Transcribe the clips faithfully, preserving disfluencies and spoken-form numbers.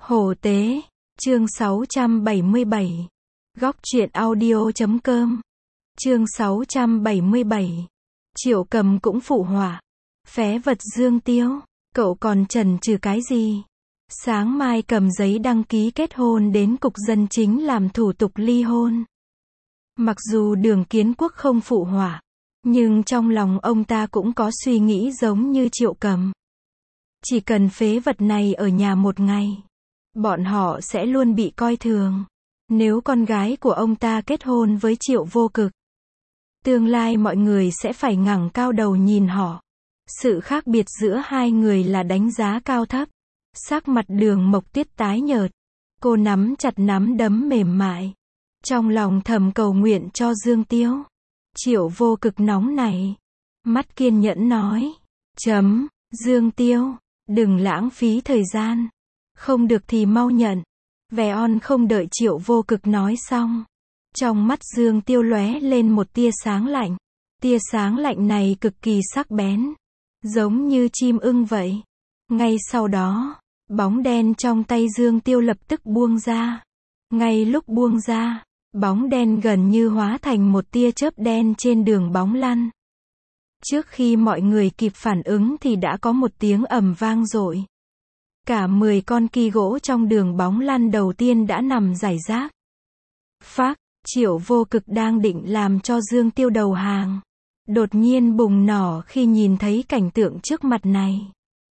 Hổ tế, chương sáu trăm bảy mươi bảy. Góc truyện audio chấm com. Chương sáu trăm bảy mươi bảy. Triệu Cầm cũng phụ họa. Phế vật Dương Tiêu, cậu còn chần chừ cái gì? Sáng mai cầm giấy đăng ký kết hôn đến cục dân chính làm thủ tục ly hôn. Mặc dù Đường Kiến Quốc không phụ họa, nhưng trong lòng ông ta cũng có suy nghĩ giống như Triệu Cầm. Chỉ cần phế vật này ở nhà một ngày, bọn họ sẽ luôn bị coi thường. Nếu con gái của ông ta kết hôn với Triệu Vô Cực, tương lai mọi người sẽ phải ngẩng cao đầu nhìn họ. Sự khác biệt giữa hai người là đánh giá cao thấp. Sắc mặt Đường Mộc Tuyết tái nhợt, cô nắm chặt nắm đấm mềm mại, trong lòng thầm cầu nguyện cho Dương Tiêu. Triệu Vô Cực nóng nảy, mắt kiên nhẫn nói, chấm, Dương Tiêu, đừng lãng phí thời gian, không được thì mau nhận. Vẻ on không đợi Triệu Vô Cực nói xong, trong mắt Dương Tiêu lóe lên một tia sáng lạnh. Tia sáng lạnh này cực kỳ sắc bén, giống như chim ưng vậy. Ngay sau đó, bóng đen trong tay Dương Tiêu lập tức buông ra. Ngay lúc buông ra, bóng đen gần như hóa thành một tia chớp đen trên đường bóng lăn. Trước khi mọi người kịp phản ứng thì đã có một tiếng ầm vang dội. Cả mười con ki gỗ trong đường bóng lăn đầu tiên đã nằm rải rác. Phác, Triệu Vô Cực đang định làm cho Dương Tiêu đầu hàng, đột nhiên bùng nổ khi nhìn thấy cảnh tượng trước mặt này.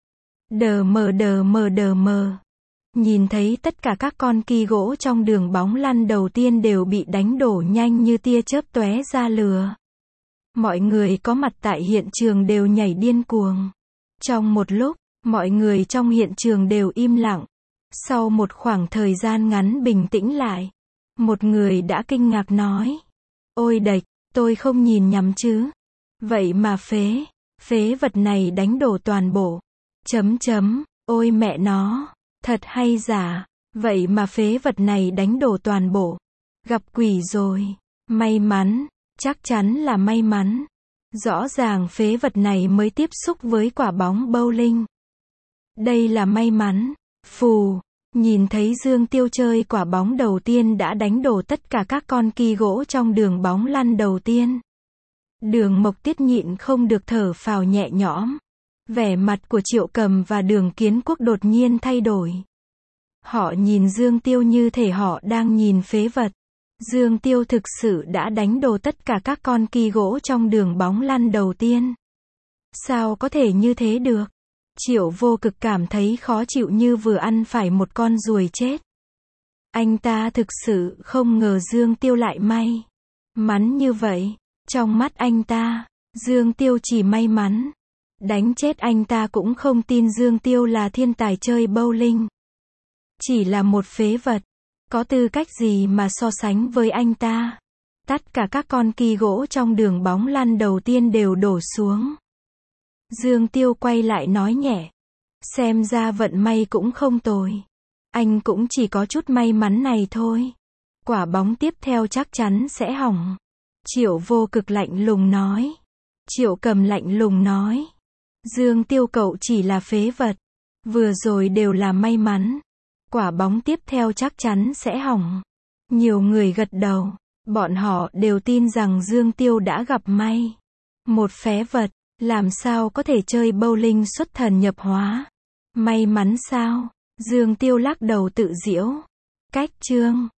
Đờ mờ đờ mờ đờ mờ. Nhìn thấy tất cả các con ki gỗ trong đường bóng lăn đầu tiên đều bị đánh đổ nhanh như tia chớp tóe ra lửa. Mọi người có mặt tại hiện trường đều nhảy điên cuồng. Trong một lúc, mọi người trong hiện trường đều im lặng. Sau một khoảng thời gian ngắn bình tĩnh lại, một người đã kinh ngạc nói, ôi đệch, tôi không nhìn nhầm chứ. Vậy mà phế, phế vật này đánh đổ toàn bộ. Chấm chấm, ôi mẹ nó, thật hay giả, vậy mà phế vật này đánh đổ toàn bộ. Gặp quỷ rồi, may mắn, chắc chắn là may mắn. Rõ ràng phế vật này mới tiếp xúc với quả bóng bowling. Đây là may mắn. Phù, nhìn thấy Dương Tiêu chơi quả bóng đầu tiên đã đánh đổ tất cả các con ki gỗ trong đường bóng lăn đầu tiên. Đường Mộc Tuyết nhịn không được thở phào nhẹ nhõm. Vẻ mặt của Triệu Cầm và Đường Kiến Quốc đột nhiên thay đổi. Họ nhìn Dương Tiêu như thể họ đang nhìn phế vật. Dương Tiêu thực sự đã đánh đổ tất cả các con ki gỗ trong đường bóng lăn đầu tiên. Sao có thể như thế được? Triệu Vô Cực cảm thấy khó chịu như vừa ăn phải một con ruồi chết. Anh ta thực sự không ngờ Dương Tiêu lại may mắn như vậy. Trong mắt anh ta, Dương Tiêu chỉ may mắn. Đánh chết anh ta cũng không tin Dương Tiêu là thiên tài chơi bowling. Chỉ là một phế vật, có tư cách gì mà so sánh với anh ta. Tất cả các con ki gỗ trong đường bóng lăn đầu tiên đều đổ xuống. Dương Tiêu quay lại nói nhẹ, xem ra vận may cũng không tồi. Anh cũng chỉ có chút may mắn này thôi. Quả bóng tiếp theo chắc chắn sẽ hỏng. Triệu Vô Cực lạnh lùng nói. Triệu Cầm lạnh lùng nói, Dương Tiêu cậu chỉ là phế vật. Vừa rồi đều là may mắn. Quả bóng tiếp theo chắc chắn sẽ hỏng. Nhiều người gật đầu. Bọn họ đều tin rằng Dương Tiêu đã gặp may. Một phế vật, làm sao có thể chơi bowling xuất thần nhập hóa? May mắn sao? Dương Tiêu lắc đầu tự giễu. Cách chương.